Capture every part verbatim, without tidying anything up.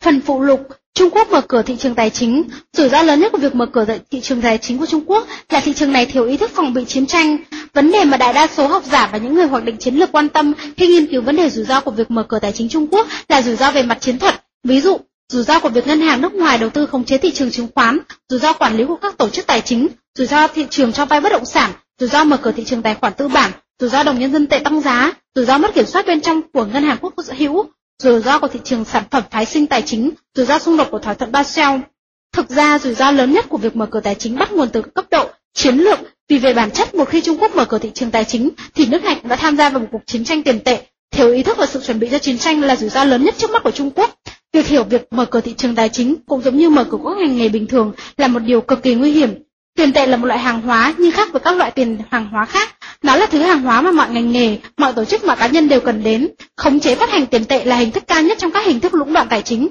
Phần phụ lục, Trung Quốc mở cửa thị trường tài chính. Rủi ro lớn nhất của việc mở cửa thị trường tài chính của Trung Quốc là thị trường này thiếu ý thức phòng bị chiến tranh. Vấn đề mà đại đa số học giả và những người hoạch định chiến lược quan tâm khi nghiên cứu vấn đề rủi ro của việc mở cửa tài chính Trung Quốc là rủi ro về mặt chiến thuật. Ví dụ, rủi ro của việc ngân hàng nước ngoài đầu tư khống chế thị trường chứng khoán, rủi ro quản lý của các tổ chức tài chính, rủi ro thị trường cho vay bất động sản, rủi ro mở cửa thị trường tài khoản tư bản, rủi ro đồng nhân dân tệ tăng giá, rủi ro mất kiểm soát bên trong của ngân hàng quốc hữu, rủi ro của thị trường sản phẩm phái sinh tài chính, rủi ro xung đột của thỏa thuận Basel. Thực ra, rủi ro lớn nhất của việc mở cửa tài chính bắt nguồn từ cấp độ chiến lược, vì về bản chất một khi Trung Quốc mở cửa thị trường tài chính thì nước này cũng đã tham gia vào một cuộc chiến tranh tiền tệ. Thiếu ý thức và sự chuẩn bị cho chiến tranh là rủi ro lớn nhất trước mắt của Trung Quốc. Việc hiểu việc mở cửa thị trường tài chính cũng giống như mở cửa các ngành nghề bình thường là một điều cực kỳ nguy hiểm. Tiền tệ là một loại hàng hóa nhưng khác với các loại tiền hàng hóa khác. Nó là thứ hàng hóa mà mọi ngành nghề, mọi tổ chức, mọi cá nhân đều cần đến. Khống chế phát hành tiền tệ là hình thức cao nhất trong các hình thức lũng đoạn tài chính.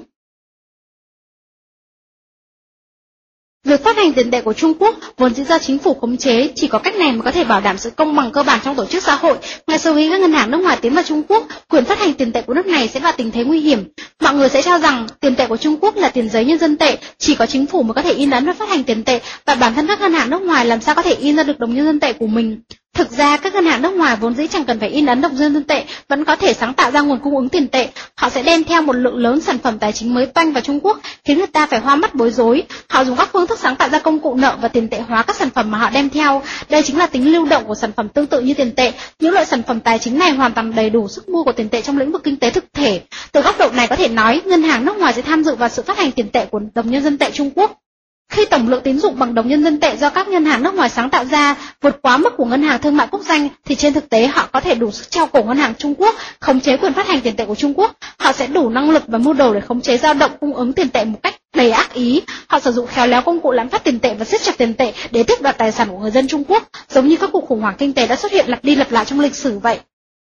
Việc phát hành tiền tệ của Trung Quốc vốn dĩ do chính phủ khống chế, chỉ có cách này mới có thể bảo đảm sự công bằng cơ bản trong tổ chức xã hội. Ngay sau khi các ngân hàng nước ngoài tiến vào Trung Quốc, quyền phát hành tiền tệ của nước này sẽ vào tình thế nguy hiểm. Mọi người sẽ cho rằng tiền tệ của Trung Quốc là tiền giấy nhân dân tệ, chỉ có chính phủ mới có thể in ấn và phát hành tiền tệ, và bản thân các ngân hàng nước ngoài làm sao có thể in ra được đồng nhân dân tệ của mình. Thực ra, các ngân hàng nước ngoài vốn dĩ chẳng cần phải in ấn đồng nhân dân tệ, vẫn có thể sáng tạo ra nguồn cung ứng tiền tệ. Họ sẽ đem theo một lượng lớn sản phẩm tài chính mới toanh vào Trung Quốc, khiến người ta phải hoa mắt bối rối. Họ dùng các phương thức sáng tạo ra công cụ nợ và tiền tệ hóa các sản phẩm mà họ đem theo. Đây chính là tính lưu động của sản phẩm tương tự như tiền tệ. Những loại sản phẩm tài chính này hoàn toàn đầy đủ sức mua của tiền tệ trong lĩnh vực kinh tế thực thể. Từ góc độ này có thể nói, ngân hàng nước ngoài sẽ tham dự vào sự phát hành tiền tệ của đồng nhân dân tệ Trung Quốc. Khi tổng lượng tín dụng bằng đồng nhân dân tệ do các ngân hàng nước ngoài sáng tạo ra vượt quá mức của ngân hàng thương mại quốc doanh, thì trên thực tế họ có thể đủ sức treo cổ ngân hàng Trung Quốc, khống chế quyền phát hành tiền tệ của Trung Quốc. Họ sẽ đủ năng lực và mưu đồ để khống chế dao động cung ứng tiền tệ một cách đầy ác ý. Họ sử dụng khéo léo công cụ lạm phát tiền tệ và siết chặt tiền tệ để tước đoạt tài sản của người dân Trung Quốc, giống như các cuộc khủng hoảng kinh tế đã xuất hiện lặp đi lặp lại trong lịch sử vậy.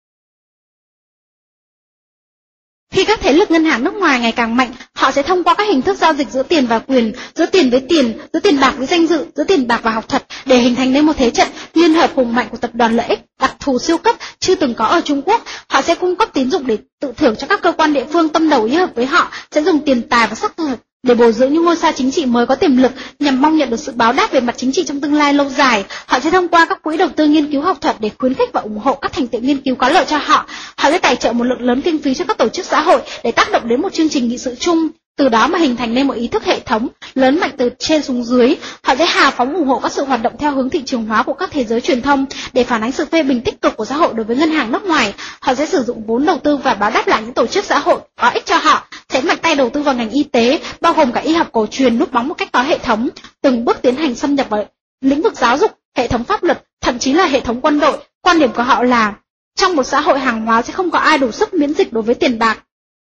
Khi các thế lực ngân hàng nước ngoài ngày càng mạnh, họ sẽ thông qua các hình thức giao dịch giữa tiền và quyền, giữa tiền với tiền, giữa tiền bạc với danh dự, giữa tiền bạc và học thuật để hình thành nên một thế trận liên hợp hùng mạnh của tập đoàn lợi ích đặc thù siêu cấp chưa từng có ở Trung Quốc. Họ sẽ cung cấp tín dụng để tự thưởng cho các cơ quan địa phương tâm đầu ý hợp với họ, sẽ dùng tiền tài và sắc thực để bồi dưỡng những ngôi sao chính trị mới có tiềm lực nhằm mong nhận được sự báo đáp về mặt chính trị trong tương lai lâu dài. Họ sẽ thông qua các quỹ đầu tư nghiên cứu học thuật để khuyến khích và ủng hộ các thành tựu nghiên cứu có lợi cho họ. Họ sẽ tài trợ một lượng lớn kinh phí cho các tổ chức xã hội để tác động đến một chương trình nghị sự chung, từ đó mà hình thành nên một ý thức hệ thống lớn mạnh từ trên xuống dưới. Họ sẽ hào phóng ủng hộ các sự hoạt động theo hướng thị trường hóa của các thế giới truyền thông để phản ánh sự phê bình tích cực của xã hội đối với ngân hàng nước ngoài. Họ sẽ sử dụng vốn đầu tư và báo đáp lại những tổ chức xã hội có ích cho họ, sẽ mạnh tay đầu tư vào ngành y tế, bao gồm cả y học cổ truyền núp bóng một cách có hệ thống, từng bước tiến hành xâm nhập vào lĩnh vực giáo dục, hệ thống pháp luật, thậm chí là hệ thống quân đội. Quan điểm của họ là trong một xã hội hàng hóa sẽ không có ai đủ sức miễn dịch đối với tiền bạc.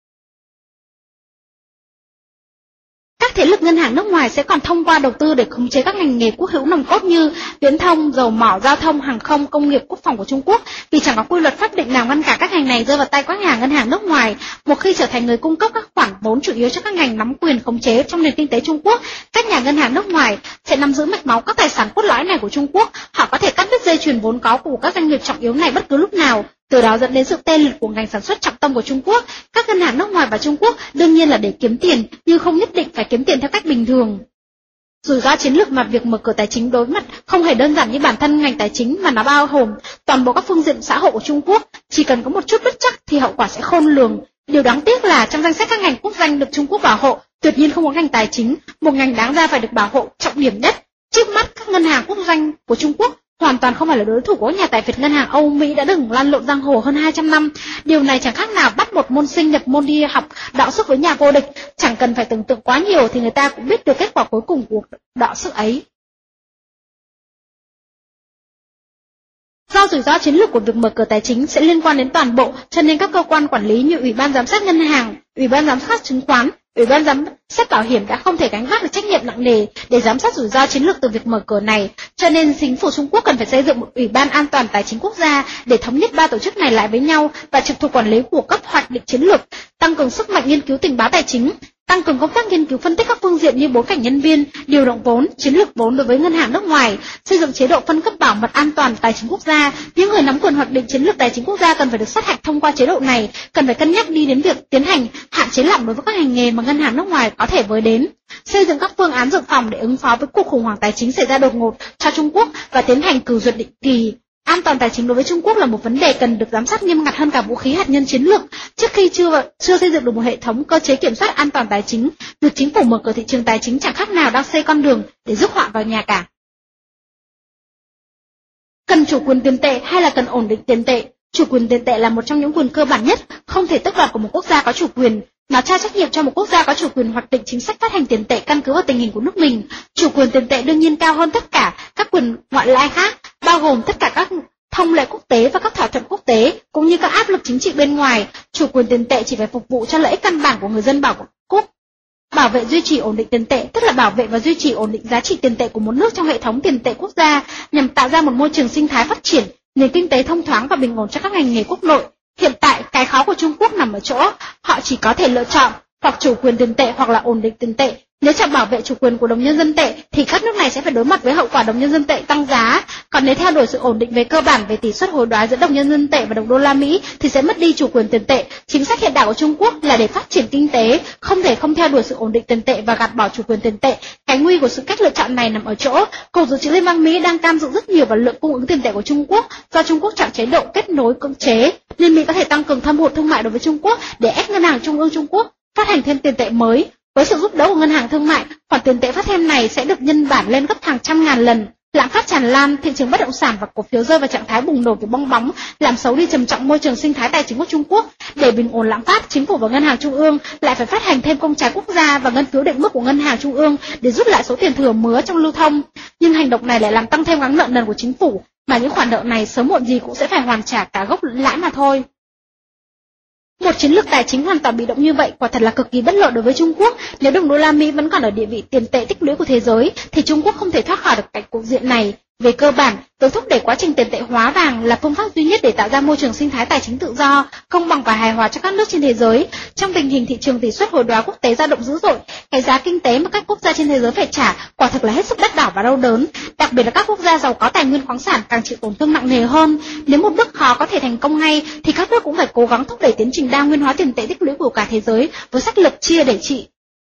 Các thế lực ngân hàng nước ngoài sẽ còn thông qua đầu tư để khống chế các ngành nghề quốc hữu nòng cốt như viễn thông, dầu mỏ, giao thông, hàng không, công nghiệp, quốc phòng của Trung Quốc, vì chẳng có quy luật pháp định nào ngăn cản các ngành này rơi vào tay các nhà ngân hàng nước ngoài. Một khi trở thành người cung cấp các khoản vốn chủ yếu cho các ngành nắm quyền khống chế trong nền kinh tế Trung Quốc, các nhà ngân hàng nước ngoài sẽ nắm giữ mạch máu các tài sản cốt lõi này của Trung Quốc. Họ có thể cắt đứt dây chuyền vốn có của các doanh nghiệp trọng yếu này bất cứ lúc nào, từ đó dẫn đến sự tê liệt của ngành sản xuất trọng tâm của Trung Quốc. Các ngân hàng nước ngoài vào Trung Quốc đương nhiên là để kiếm tiền, nhưng không nhất định phải kiếm tiền theo cách bình thường. Rủi ro chiến lược mà việc mở cửa tài chính đối mặt không hề đơn giản như bản thân ngành tài chính, mà nó bao gồm toàn bộ các phương diện xã hội của Trung Quốc. Chỉ cần có một chút bất trắc thì hậu quả sẽ khôn lường. Điều đáng tiếc là trong danh sách các ngành quốc doanh được Trung Quốc bảo hộ, tuyệt nhiên không có ngành tài chính, một ngành đáng ra phải được bảo hộ trọng điểm nhất. Trước mắt, các ngân hàng quốc doanh của Trung Quốc hoàn toàn không phải là đối thủ của nhà tài phiệt ngân hàng Âu Mỹ đã từng lăn lộn giang hồ hơn hai trăm năm. Điều này chẳng khác nào bắt một môn sinh nhập môn đi học đọ sức với nhà vô địch. Chẳng cần phải tưởng tượng quá nhiều thì người ta cũng biết được kết quả cuối cùng của đọ sức ấy. Do rủi ro chiến lược của việc mở cửa tài chính sẽ liên quan đến toàn bộ, cho nên các cơ quan quản lý như Ủy ban giám sát ngân hàng, Ủy ban giám sát chứng khoán, Ủy ban giám sát bảo hiểm đã không thể gánh vác được trách nhiệm nặng nề để giám sát rủi ro chiến lược từ việc mở cửa này, cho nên chính phủ Trung Quốc cần phải xây dựng một Ủy ban an toàn tài chính quốc gia để thống nhất ba tổ chức này lại với nhau và trực thuộc quản lý của cấp hoạch định chiến lược, tăng cường sức mạnh nghiên cứu tình báo tài chính. tăng cường công tác nghiên cứu phân tích các phương diện như bối cảnh nhân viên, điều động vốn, chiến lược vốn đối với ngân hàng nước ngoài, xây dựng chế độ phân cấp bảo mật an toàn tài chính quốc gia. Những người nắm quyền hoạch định chiến lược tài chính quốc gia cần phải được sát hạch thông qua chế độ này, cần phải cân nhắc đi đến việc tiến hành hạn chế lỏng đối với các ngành nghề mà ngân hàng nước ngoài có thể với đến, xây dựng các phương án dự phòng để ứng phó với cuộc khủng hoảng tài chính xảy ra đột ngột cho Trung Quốc và tiến hành cử duyệt định kỳ. An toàn tài chính đối với Trung Quốc là một vấn đề cần được giám sát nghiêm ngặt hơn cả vũ khí hạt nhân chiến lược. Trước khi chưa chưa xây dựng được một hệ thống cơ chế kiểm soát an toàn tài chính, việc chính phủ mở cửa thị trường tài chính chẳng khác nào đang xây con đường để rước họa vào nhà cả. Cần chủ quyền tiền tệ hay là cần ổn định tiền tệ? Chủ quyền tiền tệ là một trong những quyền cơ bản nhất, không thể tước đoạt của một quốc gia có chủ quyền. Nó trao trách nhiệm cho một quốc gia có chủ quyền hoạch định chính sách phát hành tiền tệ căn cứ vào tình hình của nước mình. Chủ quyền tiền tệ đương nhiên cao hơn tất cả các quyền ngoại lai khác, bao gồm tất cả các thông lệ quốc tế và các thỏa thuận quốc tế, cũng như các áp lực chính trị bên ngoài. Chủ quyền tiền tệ chỉ phải phục vụ cho lợi ích căn bản của người dân bảo quốc. Bảo vệ duy trì ổn định tiền tệ, tức là bảo vệ và duy trì ổn định giá trị tiền tệ của một nước trong hệ thống tiền tệ quốc gia, nhằm tạo ra một môi trường sinh thái phát triển, nền kinh tế thông thoáng và bình ổn cho các ngành nghề quốc nội. Hiện tại, cái khó của Trung Quốc nằm ở chỗ, họ chỉ có thể lựa chọn hoặc chủ quyền tiền tệ hoặc là ổn định tiền tệ. Nếu chọn bảo vệ chủ quyền của đồng nhân dân tệ thì các nước này sẽ phải đối mặt với hậu quả đồng nhân dân tệ tăng giá, còn nếu theo đuổi sự ổn định về cơ bản về tỷ suất hối đoái giữa đồng nhân dân tệ và đồng đô la Mỹ thì sẽ mất đi chủ quyền tiền tệ. Chính sách hiện đại của Trung Quốc là để phát triển kinh tế, không thể không theo đuổi sự ổn định tiền tệ và gạt bỏ chủ quyền tiền tệ. Cái nguy của sự cách lựa chọn này nằm ở chỗ, Cục Dự trữ Liên bang Mỹ đang cam dự rất nhiều vào lượng cung ứng tiền tệ của Trung Quốc, do Trung Quốc chọn chế độ kết nối cưỡng chế. Liên Mỹ có thể tăng cường thâm hụt thương mại đối với Trung Quốc để ép ngân hàng trung ương Trung Quốc phát hành thêm tiền tệ mới. Với sự giúp đỡ của ngân hàng thương mại, khoản tiền tệ phát thêm này sẽ được nhân bản lên gấp hàng trăm ngàn lần. Lạm phát tràn lan, thị trường bất động sản và cổ phiếu rơi vào trạng thái bùng nổ của bong bóng, làm xấu đi trầm trọng môi trường sinh thái tài chính của Trung Quốc. Để bình ổn lạm phát, chính phủ và ngân hàng trung ương lại phải phát hành thêm công trái quốc gia và ngân phiếu định mức của ngân hàng trung ương để rút lại số tiền thừa mứa trong lưu thông. Nhưng hành động này lại làm tăng thêm gánh nợ nần của chính phủ, mà những khoản nợ này sớm muộn gì cũng sẽ phải hoàn trả cả gốc lẫn lãi mà thôi. Một chiến lược tài chính hoàn toàn bị động như vậy quả thật là cực kỳ bất lợi đối với Trung Quốc. Nếu đồng đô la Mỹ vẫn còn ở địa vị tiền tệ tích lũy của thế giới, thì Trung Quốc không thể thoát khỏi được cảnh cục diện này. Về cơ bản, việc thúc đẩy quá trình tiền tệ hóa vàng là phương pháp duy nhất để tạo ra môi trường sinh thái tài chính tự do, công bằng và hài hòa cho các nước trên thế giới. Trong tình hình thị trường tỷ suất hối đoái quốc tế dao động dữ dội, cái giá kinh tế mà các quốc gia trên thế giới phải trả quả thực là hết sức đắt đỏ và đau đớn. Đặc biệt là các quốc gia giàu có tài nguyên khoáng sản càng chịu tổn thương nặng nề hơn. Nếu một bước khó có thể thành công ngay, thì các nước cũng phải cố gắng thúc đẩy tiến trình đa nguyên hóa tiền tệ tích lũy của cả thế giới với sách lược chia để trị.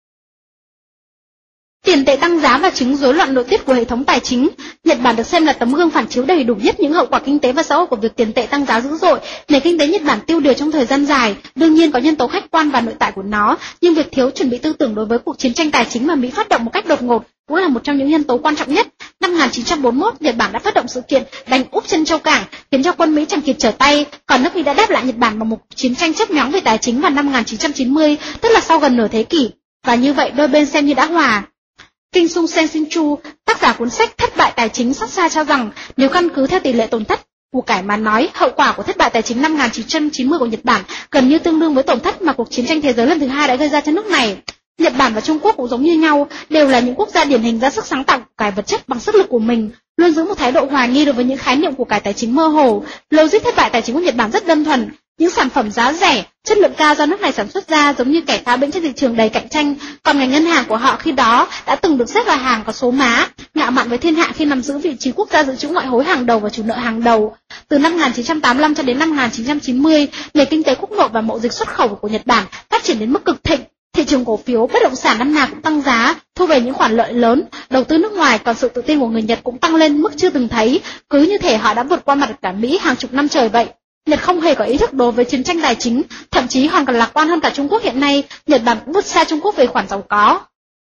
Tiền tệ tăng giá và chứng rối loạn nội tiết của hệ thống tài chính. Nhật Bản được xem là tấm gương phản chiếu đầy đủ nhất những hậu quả kinh tế và xã hội của việc tiền tệ tăng giá dữ dội. Nền kinh tế Nhật Bản tiêu điều trong thời gian dài, đương nhiên có nhân tố khách quan và nội tại của nó, nhưng việc thiếu chuẩn bị tư tưởng đối với cuộc chiến tranh tài chính mà Mỹ phát động một cách đột ngột cũng là một trong những nhân tố quan trọng nhất. Năm một nghìn chín trăm bốn mươi mốt, Nhật Bản đã phát động sự kiện đánh úp chân châu cảng, khiến cho quân Mỹ chẳng kịp trở tay, còn nước Mỹ đã đáp lại Nhật Bản bằng một chiến tranh chớp nhoáng về tài chính vào năm một nghìn chín trăm chín mươi, tức là sau gần nửa thế kỷ, và như vậy đôi bên xem như đã hòa. Kinh Sung Sen Sin Chu, tác giả cuốn sách Thất bại tài chính xót xa cho rằng, nếu căn cứ theo tỷ lệ tổn thất của cải mà nói, hậu quả của thất bại tài chính năm một nghìn chín trăm chín mươi của Nhật Bản gần như tương đương với tổn thất mà cuộc chiến tranh thế giới lần thứ hai đã gây ra cho nước này. Nhật Bản và Trung Quốc cũng giống như nhau, đều là những quốc gia điển hình ra sức sáng tạo của cải vật chất bằng sức lực của mình, luôn giữ một thái độ hoài nghi đối với những khái niệm của cải tài chính mơ hồ. Logic thất bại tài chính của Nhật Bản rất đơn thuần, những sản phẩm giá rẻ, chất lượng cao do nước này sản xuất ra giống như kẻ phá bĩnh trên thị trường đầy cạnh tranh, còn ngành ngân hàng của họ khi đó đã từng được xếp vào hàng có số má, ngạo mạn với thiên hạ khi nắm giữ vị trí quốc gia dự trữ ngoại hối hàng đầu và chủ nợ hàng đầu. Từ năm một nghìn chín trăm tám mươi lăm cho đến năm một nghìn chín trăm chín mươi, nền kinh tế quốc nội và mậu dịch xuất khẩu của Nhật Bản phát triển đến mức cực thịnh. Thị trường cổ phiếu, bất động sản năm nào cũng tăng giá, thu về những khoản lợi lớn, đầu tư nước ngoài, còn sự tự tin của người Nhật cũng tăng lên mức chưa từng thấy, cứ như thể họ đã vượt qua mặt cả Mỹ hàng chục năm trời vậy. Nhật không hề có ý thức đối với chiến tranh tài chính, thậm chí hoàn còn lạc quan hơn cả Trung Quốc hiện nay. Nhật Bản cũng vượt xa Trung Quốc về khoản giàu có.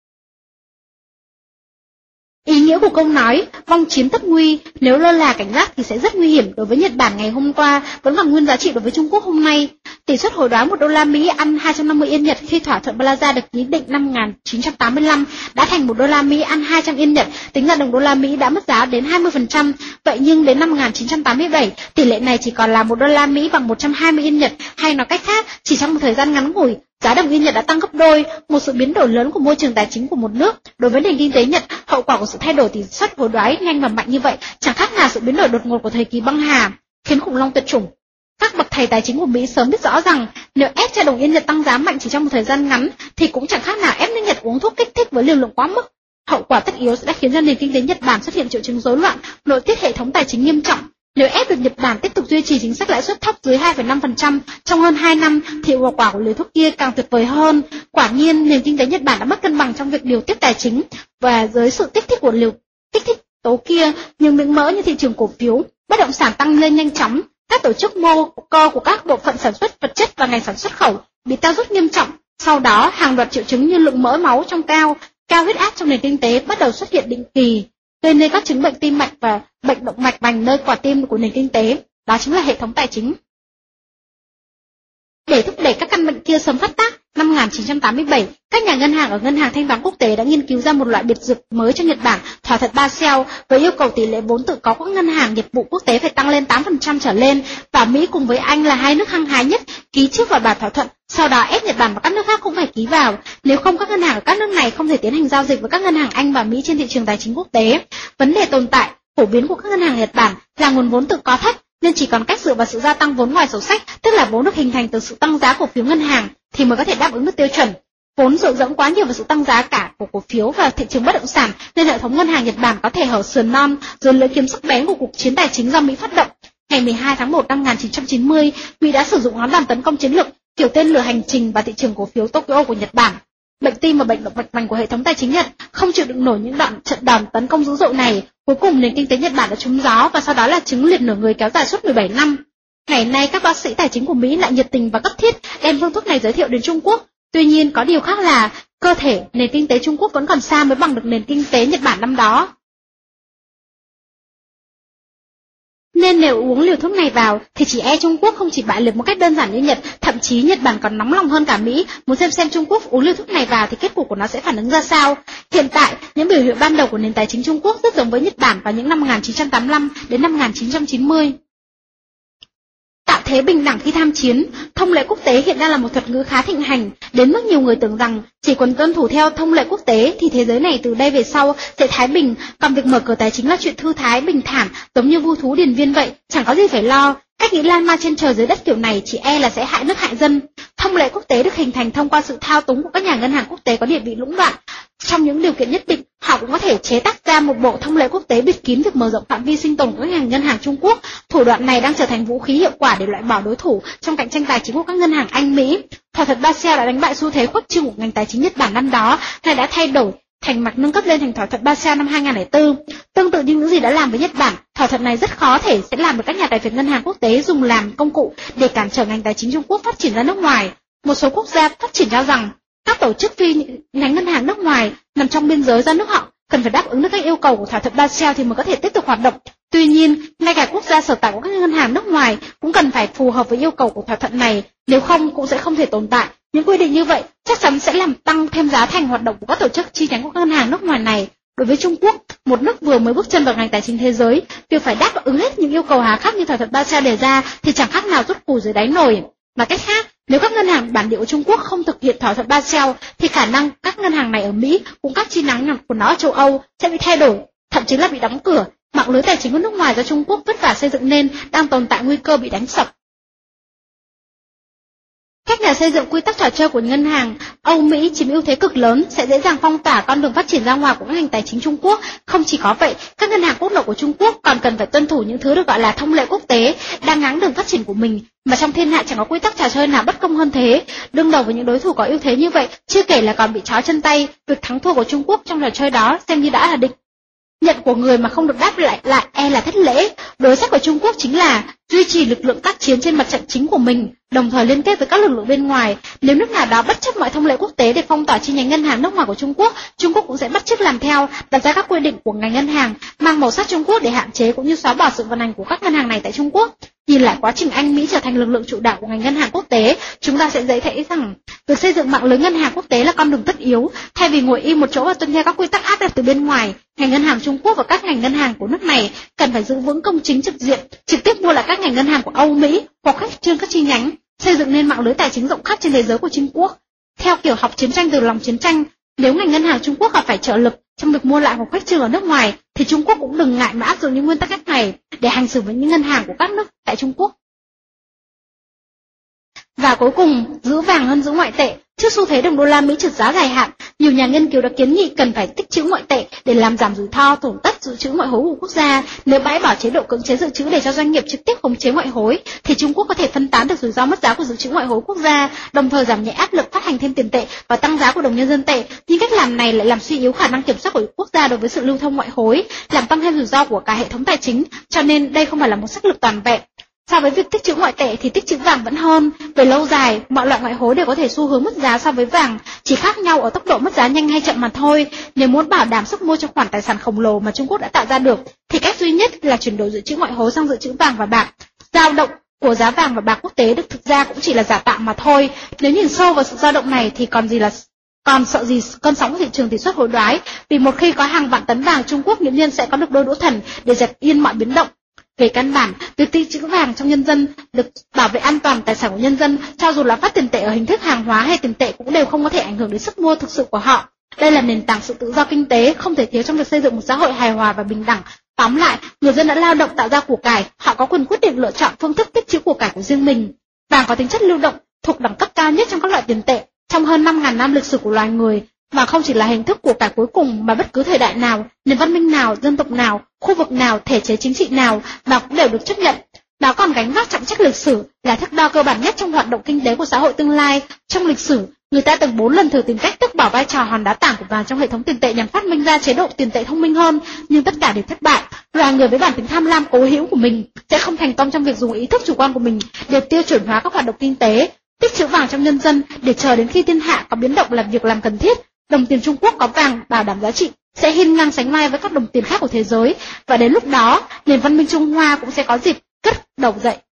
Ý nghĩa của câu nói vong chiến tất nguy, nếu lơ là cảnh giác thì sẽ rất nguy hiểm. Đối với Nhật Bản ngày hôm qua vẫn còn nguyên giá trị đối với Trung Quốc hôm nay. Tỷ suất hối đoái một đô la Mỹ ăn hai trăm năm mươi yên Nhật khi thỏa thuận Plaza được ký định năm một nghìn chín trăm tám mươi lăm đã thành một đô la Mỹ ăn hai trăm yên Nhật, tính ra đồng đô la Mỹ đã mất giá đến hai mươi phần trăm. Vậy nhưng đến năm một nghìn chín trăm tám mươi bảy, tỷ lệ này chỉ còn là một đô la Mỹ bằng một trăm hai mươi yên Nhật, hay nói cách khác, chỉ trong một thời gian ngắn ngủi, giá đồng yên Nhật đã tăng gấp đôi. Một sự biến đổi lớn của môi trường tài chính của một nước đối với nền kinh tế Nhật, hậu quả của sự thay đổi tỷ suất hối đoái nhanh và mạnh như vậy chẳng khác nào sự biến đổi đột ngột của thời kỳ băng hà, khiến khủng long tuyệt chủng. Các bậc thầy tài chính của Mỹ sớm biết rõ rằng nếu ép cho đồng yên Nhật tăng giá mạnh chỉ trong một thời gian ngắn thì cũng chẳng khác nào ép nước Nhật uống thuốc kích thích với liều lượng quá mức. Hậu quả tất yếu đã khiến cho nền kinh tế Nhật Bản xuất hiện triệu chứng rối loạn nội tiết hệ thống tài chính nghiêm trọng. Nếu ép được Nhật Bản tiếp tục duy trì chính sách lãi suất thấp dưới hai phẩy năm phần trăm trong hơn hai năm thì hiệu quả của liều thuốc kia càng tuyệt vời hơn. Quả nhiên, nền kinh tế Nhật Bản đã mất cân bằng trong việc điều tiết tài chính và dưới sự kích thích của liều kích thích tố kia, nhưng miếng mỡ như thị trường cổ phiếu, bất động sản tăng lên nhanh chóng, các tổ chức mô cơ của các bộ phận sản xuất vật chất và ngành sản xuất khẩu bị teo rút nghiêm trọng. Sau đó, hàng loạt triệu chứng như lượng mỡ máu trong cao, cao huyết áp trong nền kinh tế bắt đầu xuất hiện định kỳ, gây nên các chứng bệnh tim mạch và bệnh động mạch vành nơi quả tim của nền kinh tế, đó chính là hệ thống tài chính. Để thúc đẩy các căn bệnh kia sớm phát tác, năm một nghìn chín trăm tám mươi bảy, các nhà ngân hàng ở Ngân hàng Thanh toán Quốc tế đã nghiên cứu ra một loại biệt dược mới cho Nhật Bản, thỏa thuận Basel, với yêu cầu tỷ lệ vốn tự có của các ngân hàng nghiệp vụ quốc tế phải tăng lên tám phần trăm trở lên, và Mỹ cùng với Anh là hai nước hăng hái nhất ký trước vào bản thỏa thuận, sau đó ép Nhật Bản và các nước khác cũng phải ký vào. Nếu không, các ngân hàng ở các nước này không thể tiến hành giao dịch với các ngân hàng Anh và Mỹ trên thị trường tài chính quốc tế. Vấn đề tồn tại phổ biến của các ngân hàng Nhật Bản là nguồn vốn tự có thấp, nên chỉ còn cách dựa vào sự gia tăng vốn ngoài sổ sách, tức là vốn được hình thành từ sự tăng giá cổ phiếu ngân hàng, thì mới có thể đáp ứng được tiêu chuẩn. Vốn dựa dẫm quá nhiều vào sự tăng giá cả của cổ phiếu và thị trường bất động sản, nên hệ thống ngân hàng Nhật Bản có thể hở sườn non dưới lưỡi kiếm sắc bén của cuộc chiến tài chính do Mỹ phát động. Ngày mười hai tháng một năm một nghìn chín trăm chín mươi, Mỹ đã sử dụng ngón đòn tấn công chiến lược kiểu tên lửa hành trình vào thị trường cổ phiếu Tokyo của Nhật Bản. Bệnh tim và bệnh động mạch vành của hệ thống tài chính Nhật không chịu đựng nổi những đoạn trận đòn tấn công dữ dội này. Cuối cùng nền kinh tế Nhật Bản đã trúng gió và sau đó là chứng liệt nửa người kéo dài suốt mười bảy năm. Ngày nay các bác sĩ tài chính của Mỹ lại nhiệt tình và cấp thiết đem phương thuốc này giới thiệu đến Trung Quốc. Tuy nhiên có điều khác là cơ thể nền kinh tế Trung Quốc vẫn còn xa mới bằng được nền kinh tế Nhật Bản năm đó. Nên nếu uống liều thuốc này vào thì chỉ e Trung Quốc không chỉ bại liệt một cách đơn giản như Nhật, thậm chí Nhật Bản còn nóng lòng hơn cả Mỹ, muốn xem xem Trung Quốc uống liều thuốc này vào thì kết cục của nó sẽ phản ứng ra sao. Hiện tại, những biểu hiện ban đầu của nền tài chính Trung Quốc rất giống với Nhật Bản vào những năm một nghìn chín trăm tám mươi lăm đến năm một nghìn chín trăm chín mươi. Tạo thế bình đẳng khi tham chiến, thông lệ quốc tế hiện đang là một thuật ngữ khá thịnh hành, đến mức nhiều người tưởng rằng chỉ cần tuân thủ theo thông lệ quốc tế thì thế giới này từ đây về sau sẽ thái bình, còn việc mở cửa tài chính là chuyện thư thái bình thản, giống như vu thú điền viên vậy, chẳng có gì phải lo. Cách nghĩ lan man trên trời dưới đất kiểu này chỉ e là sẽ hại nước hại dân. Thông lệ quốc tế được hình thành thông qua sự thao túng của các nhà ngân hàng quốc tế có địa vị lũng đoạn. Trong những điều kiện nhất định, họ cũng có thể chế tác ra một bộ thông lệ quốc tế bịt kín việc mở rộng phạm vi sinh tồn của các ngành ngân hàng Trung Quốc. Thủ đoạn này đang trở thành vũ khí hiệu quả để loại bỏ đối thủ trong cạnh tranh tài chính của các ngân hàng Anh Mỹ. Thỏa thuận Basel đã đánh bại xu thế khuếch trương của ngành tài chính Nhật Bản năm đó, nay đã thay đổi thành mặt nâng cấp lên thành thỏa thuận Basel năm hai nghìn không trăm lẻ bốn. Tương tự như những gì đã làm với Nhật Bản, thỏa thuận này rất khó thể sẽ làm được các nhà tài phiệt ngân hàng quốc tế dùng làm công cụ để cản trở ngành tài chính Trung Quốc phát triển ra nước ngoài. Một số quốc gia phát triển cho rằng các tổ chức phi nhánh ngân hàng nước ngoài nằm trong biên giới ra nước họ cần phải đáp ứng được các yêu cầu của thỏa thuận Basel thì mới có thể tiếp tục hoạt động. Tuy nhiên, ngay cả quốc gia sở tại của các ngân hàng nước ngoài cũng cần phải phù hợp với yêu cầu của thỏa thuận này, nếu không cũng sẽ không thể tồn tại. Những quy định như vậy chắc chắn sẽ làm tăng thêm giá thành hoạt động của các tổ chức chi nhánh của các ngân hàng nước ngoài này. Đối với Trung Quốc, một nước vừa mới bước chân vào ngành tài chính thế giới, việc phải đáp ứng hết những yêu cầu hà khắc như thỏa thuận Basel đề ra thì chẳng khác nào rút củ dưới đáy nồi. Mà cách khác, nếu các ngân hàng bản địa của Trung Quốc không thực hiện thỏa thuận Basel thì khả năng các ngân hàng này ở Mỹ cùng các chi nhánh của nó ở châu Âu sẽ bị thay đổi, thậm chí là bị đóng cửa. Mạng lưới tài chính của nước ngoài do Trung Quốc vất vả xây dựng nên đang tồn tại nguy cơ bị đánh sập. Các nhà xây dựng quy tắc trò chơi của ngân hàng Âu Mỹ chiếm ưu thế cực lớn sẽ dễ dàng phong tỏa con đường phát triển ra ngoài của các ngành tài chính Trung Quốc. Không chỉ có vậy, các ngân hàng quốc nội của Trung Quốc còn cần phải tuân thủ những thứ được gọi là thông lệ quốc tế đang ngáng đường phát triển của mình, mà trong thiên hạ chẳng có quy tắc trò chơi nào bất công hơn thế. Đương đầu với những đối thủ có ưu thế như vậy, chưa kể là còn bị trói chân tay, việc thắng thua của Trung Quốc trong trò chơi đó xem như đã là định. Nhận của người mà không được đáp lại lại e là thất lễ. Đối sách của Trung Quốc chính là duy trì lực lượng tác chiến trên mặt trận chính của mình, đồng thời liên kết với các lực lượng bên ngoài. Nếu nước nào đó bất chấp mọi thông lệ quốc tế để phong tỏa chi nhánh ngân hàng nước ngoài của Trung Quốc, Trung Quốc cũng sẽ bắt chước làm theo, đặt ra các quy định của ngành ngân hàng mang màu sắc Trung Quốc để hạn chế cũng như xóa bỏ sự vận hành của các ngân hàng này tại Trung Quốc. Nhìn lại quá trình Anh Mỹ trở thành lực lượng chủ đạo của ngành ngân hàng quốc tế, chúng ta sẽ dễ thấy rằng việc xây dựng mạng lưới ngân hàng quốc tế là con đường tất yếu. Thay vì ngồi im một chỗ và tuân theo các quy tắc áp đặt từ bên ngoài, ngành ngân hàng Trung Quốc và các ngành ngân hàng của nước này cần phải giữ vững công chính trực diện, trực tiếp mua lại các ngành ngân hàng của Âu Mỹ hoặc khuếch trương các chi nhánh, xây dựng nên mạng lưới tài chính rộng khắp trên thế giới của Trung Quốc. Theo kiểu học chiến tranh từ lòng chiến tranh, nếu ngành ngân hàng Trung Quốc gặp phải trợ lực trong việc mua lại hoặc khuếch trương ở nước ngoài, thì Trung Quốc cũng đừng ngại mà áp dụng những nguyên tắc này để hành xử với những ngân hàng của các nước tại Trung Quốc. Và cuối cùng, giữ vàng hơn giữ ngoại tệ. Trước xu thế đồng đô la Mỹ trượt giá dài hạn, nhiều nhà nghiên cứu đã kiến nghị cần phải tích trữ ngoại tệ để làm giảm rủi ro tổn thất dự trữ ngoại hối của quốc gia. Nếu bãi bỏ chế độ cưỡng chế dự trữ để cho doanh nghiệp trực tiếp khống chế ngoại hối, thì Trung Quốc có thể phân tán được rủi ro mất giá của dự trữ ngoại hối quốc gia, đồng thời giảm nhẹ áp lực phát hành thêm tiền tệ và tăng giá của đồng nhân dân tệ. Nhưng cách làm này lại làm suy yếu khả năng kiểm soát của quốc gia đối với sự lưu thông ngoại hối, làm tăng thêm rủi ro của cả hệ thống tài chính. Cho nên đây không phải là một sách lược toàn vẹn. So với việc tích trữ ngoại tệ thì tích trữ vàng vẫn hơn. Về lâu dài, mọi loại ngoại hối đều có thể xu hướng mất giá so với vàng, chỉ khác nhau ở tốc độ mất giá nhanh hay chậm mà thôi. Nếu muốn bảo đảm sức mua cho khoản tài sản khổng lồ mà Trung Quốc đã tạo ra được, thì cách duy nhất là chuyển đổi dự trữ ngoại hối sang dự trữ vàng và bạc. Dao động của giá vàng và bạc quốc tế được thực ra cũng chỉ là giả tạm mà thôi. Nếu nhìn sâu vào sự dao động này thì còn gì là còn sợ gì cơn sóng của thị trường tỷ suất hối đoái, vì một khi có hàng vạn tấn vàng, Trung Quốc nghiễm nhiên sẽ có được đôi đũa thần để dẹp yên mọi biến động. Về căn bản, việc tích trữ vàng trong nhân dân được bảo vệ an toàn tài sản của nhân dân, cho dù là phát tiền tệ ở hình thức hàng hóa hay tiền tệ cũng đều không có thể ảnh hưởng đến sức mua thực sự của họ. Đây là nền tảng sự tự do kinh tế không thể thiếu trong việc xây dựng một xã hội hài hòa và bình đẳng. Tóm lại, người dân đã lao động tạo ra của cải, họ có quyền quyết định lựa chọn phương thức tích trữ của cải của riêng mình. Vàng có tính chất lưu động, thuộc đẳng cấp cao nhất trong các loại tiền tệ. Trong hơn năm nghìn năm lịch sử của loài người, vàng không chỉ là hình thức của cải cuối cùng mà bất cứ thời đại nào, nền văn minh nào, dân tộc nào, khu vực nào, thể chế chính trị nào mà cũng đều được chấp nhận. Nó còn gánh vác trọng trách lịch sử, là thước đo cơ bản nhất trong hoạt động kinh tế của xã hội tương lai. Trong lịch sử, người ta từng bốn lần thử tìm cách tước bỏ vai trò hòn đá tảng của vàng trong hệ thống tiền tệ nhằm phát minh ra chế độ tiền tệ thông minh hơn, nhưng tất cả đều thất bại. Loài người với bản tính tham lam cố hữu của mình sẽ không thành công trong việc dùng ý thức chủ quan của mình để tiêu chuẩn hóa các hoạt động kinh tế. Tích trữ vàng trong nhân dân để chờ đến khi thiên hạ có biến động là việc làm cần thiết. Đồng tiền Trung Quốc có vàng bảo đảm giá trị sẽ hiên ngang sánh vai với các đồng tiền khác của thế giới, và đến lúc đó nền văn minh Trung Hoa cũng sẽ có dịp cất đầu dậy.